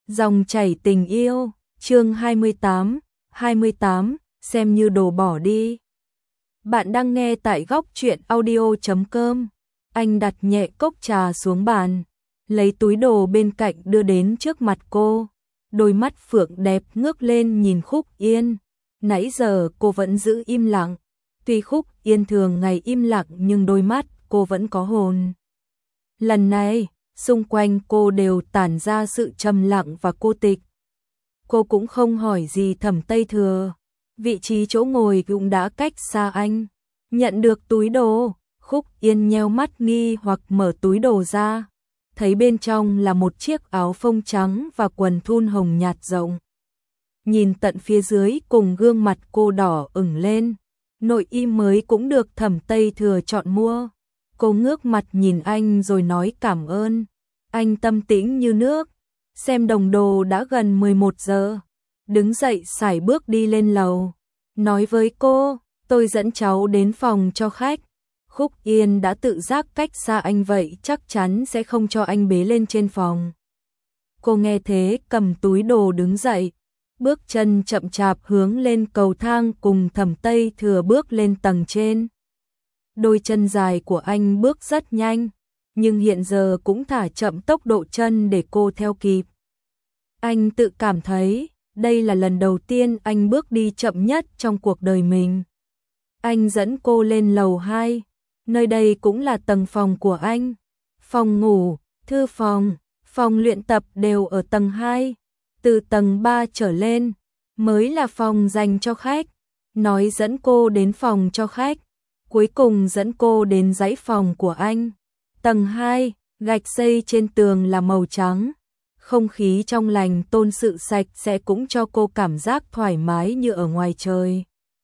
Dòng chảy tình yêu, chương 28, xem như đồ bỏ đi. Bạn đang nghe tại góc truyện audio.com. Anh đặt nhẹ cốc trà xuống bàn, lấy túi đồ bên cạnh đưa đến trước mặt cô. Đôi mắt phượng đẹp ngước lên nhìn Khúc Yên. Nãy giờ cô vẫn giữ im lặng. Tuy Khúc Yên thường ngày im lặng nhưng đôi mắt cô vẫn có hồn. Lần này, xung quanh cô đều tản ra sự trầm lặng và cô tịch. Cô cũng không hỏi gì Thẩm Tây Thừa. Vị trí chỗ ngồi cũng đã cách xa anh. Nhận được túi đồ, Khúc Yên nheo mắt nghi hoặc mở túi đồ ra. Thấy bên trong là một chiếc áo phông trắng và quần thun hồng nhạt rộng. Nhìn tận phía dưới cùng gương mặt cô đỏ ửng lên. Nội y mới cũng được Thẩm Tây Thừa chọn mua. Cô ngước mặt nhìn anh rồi nói cảm ơn. Anh tâm tĩnh như nước. Xem đồng đồ đã gần 11 giờ. Đứng dậy sải bước đi lên lầu. Nói với cô, tôi dẫn cháu đến phòng cho khách. Khúc Yên đã tự giác cách xa anh vậy chắc chắn sẽ không cho anh bế lên trên phòng. Cô nghe thế cầm túi đồ đứng dậy. Bước chân chậm chạp hướng lên cầu thang cùng Thẩm Tây Thừa bước lên tầng trên. Đôi chân dài của anh bước rất nhanh, nhưng hiện giờ cũng thả chậm tốc độ chân để cô theo kịp. Anh tự cảm thấy, đây là lần đầu tiên anh bước đi chậm nhất trong cuộc đời mình. Anh dẫn cô lên lầu 2, nơi đây cũng là tầng phòng của anh. Phòng ngủ, thư phòng, phòng luyện tập đều ở tầng 2. Từ tầng 3 trở lên, mới là phòng dành cho khách. Nói dẫn cô đến phòng cho khách. Cuối cùng dẫn cô đến dãy phòng của anh. Tầng 2, gạch xây trên tường là màu trắng. Không khí trong lành tôn sự sạch sẽ cũng cho cô cảm giác thoải mái như ở ngoài trời.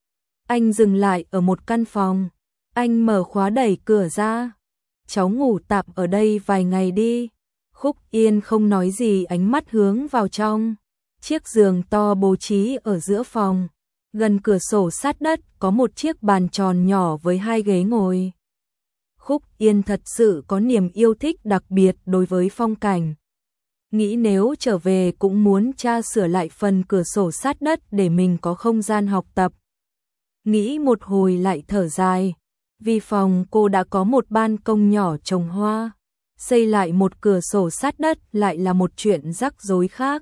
Anh dừng lại ở một căn phòng. Anh mở khóa đẩy cửa ra. Cháu ngủ tạm ở đây vài ngày đi. Khúc Yên không nói gì ánh mắt hướng vào trong. Chiếc giường to bố trí ở giữa phòng. Gần cửa sổ sát đất có một chiếc bàn tròn nhỏ với 2 ghế ngồi. Khúc Yên thật sự có niềm yêu thích đặc biệt đối với phong cảnh. Nghĩ nếu trở về cũng muốn tra sửa lại phần cửa sổ sát đất để mình có không gian học tập. Nghĩ một hồi lại thở dài. Vì phòng cô đã có một ban công nhỏ trồng hoa. Xây lại một cửa sổ sát đất lại là một chuyện rắc rối khác.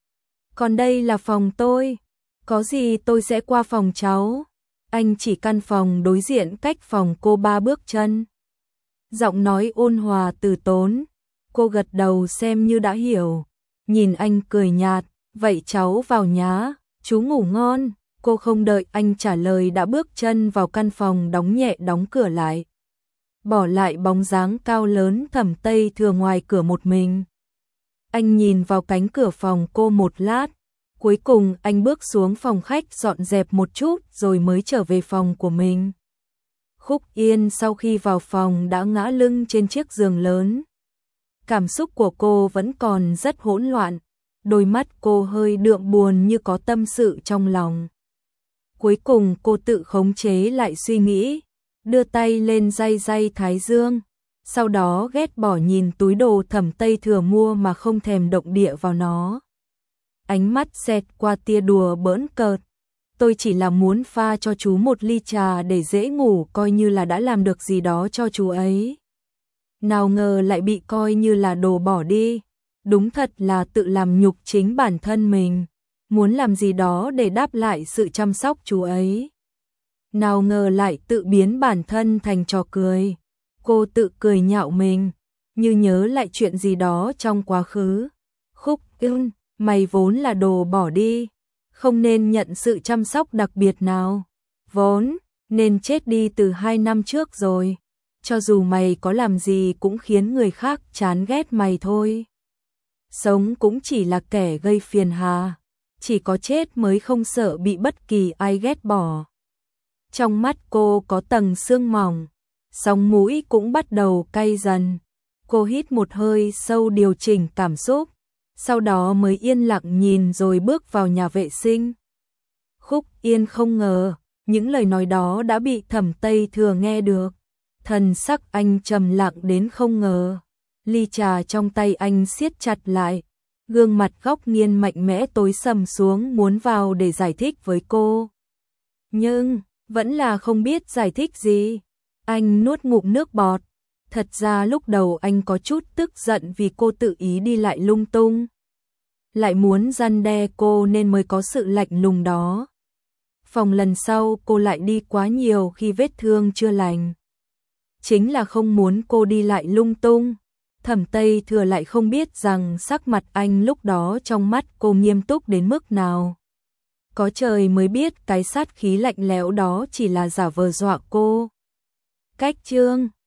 Còn đây là phòng tôi. Có gì tôi sẽ qua phòng cháu. Anh chỉ căn phòng đối diện cách phòng cô 3 bước chân. Giọng nói ôn hòa từ tốn. Cô gật đầu xem như đã hiểu. Nhìn anh cười nhạt. Vậy cháu vào nhá. Chú ngủ ngon. Cô không đợi anh trả lời đã bước chân vào căn phòng đóng nhẹ đóng cửa lại. Bỏ lại bóng dáng cao lớn Thẩm Tây Thừa ngoài cửa một mình. Anh nhìn vào cánh cửa phòng cô một lát. Cuối cùng anh bước xuống phòng khách dọn dẹp một chút rồi mới trở về phòng của mình. Khúc Yên sau khi vào phòng đã ngã lưng trên chiếc giường lớn. Cảm xúc của cô vẫn còn rất hỗn loạn. Đôi mắt cô hơi đượm buồn như có tâm sự trong lòng. Cuối cùng cô tự khống chế lại suy nghĩ. Đưa tay lên day thái dương. Sau đó ghét bỏ nhìn túi đồ Thẩm Tây Thừa mua mà không thèm động địa vào nó. Ánh mắt xẹt qua tia đùa bỡn cợt. Tôi chỉ là muốn pha cho chú một ly trà để dễ ngủ coi như là đã làm được gì đó cho chú ấy. Nào ngờ lại bị coi như là đồ bỏ đi. Đúng thật là tự làm nhục chính bản thân mình. Muốn làm gì đó để đáp lại sự chăm sóc chú ấy. Nào ngờ lại tự biến bản thân thành trò cười. Cô tự cười nhạo mình. Như nhớ lại chuyện gì đó trong quá khứ. Khúc Yên, mày vốn là đồ bỏ đi. Không nên nhận sự chăm sóc đặc biệt nào. Vốn, nên chết đi từ 2 năm trước rồi. Cho dù mày có làm gì cũng khiến người khác chán ghét mày thôi. Sống cũng chỉ là kẻ gây phiền hà. Chỉ có chết mới không sợ bị bất kỳ ai ghét bỏ. Trong mắt cô có tầng sương mỏng. Sống mũi cũng bắt đầu cay dần. Cô hít một hơi sâu điều chỉnh cảm xúc. Sau đó mới yên lặng nhìn rồi bước vào nhà vệ sinh. Khúc Yên không ngờ, những lời nói đó đã bị Thẩm Tây Thừa nghe được. Thần sắc anh trầm lặng đến không ngờ. Ly trà trong tay anh siết chặt lại. Gương mặt Góc Nghiên mạnh mẽ tối sầm xuống muốn vào để giải thích với cô. Nhưng, vẫn là không biết giải thích gì. Anh nuốt ngụm nước bọt. Thật ra lúc đầu anh có chút tức giận vì cô tự ý đi lại lung tung. Lại muốn răn đe cô nên mới có sự lạnh lùng đó. Phòng lần sau cô lại đi quá nhiều khi vết thương chưa lành. Chính là không muốn cô đi lại lung tung. Thẩm Tây Thừa lại không biết rằng sắc mặt anh lúc đó trong mắt cô nghiêm túc đến mức nào. Có trời mới biết cái sát khí lạnh lẽo đó chỉ là giả vờ dọa cô. Cách chương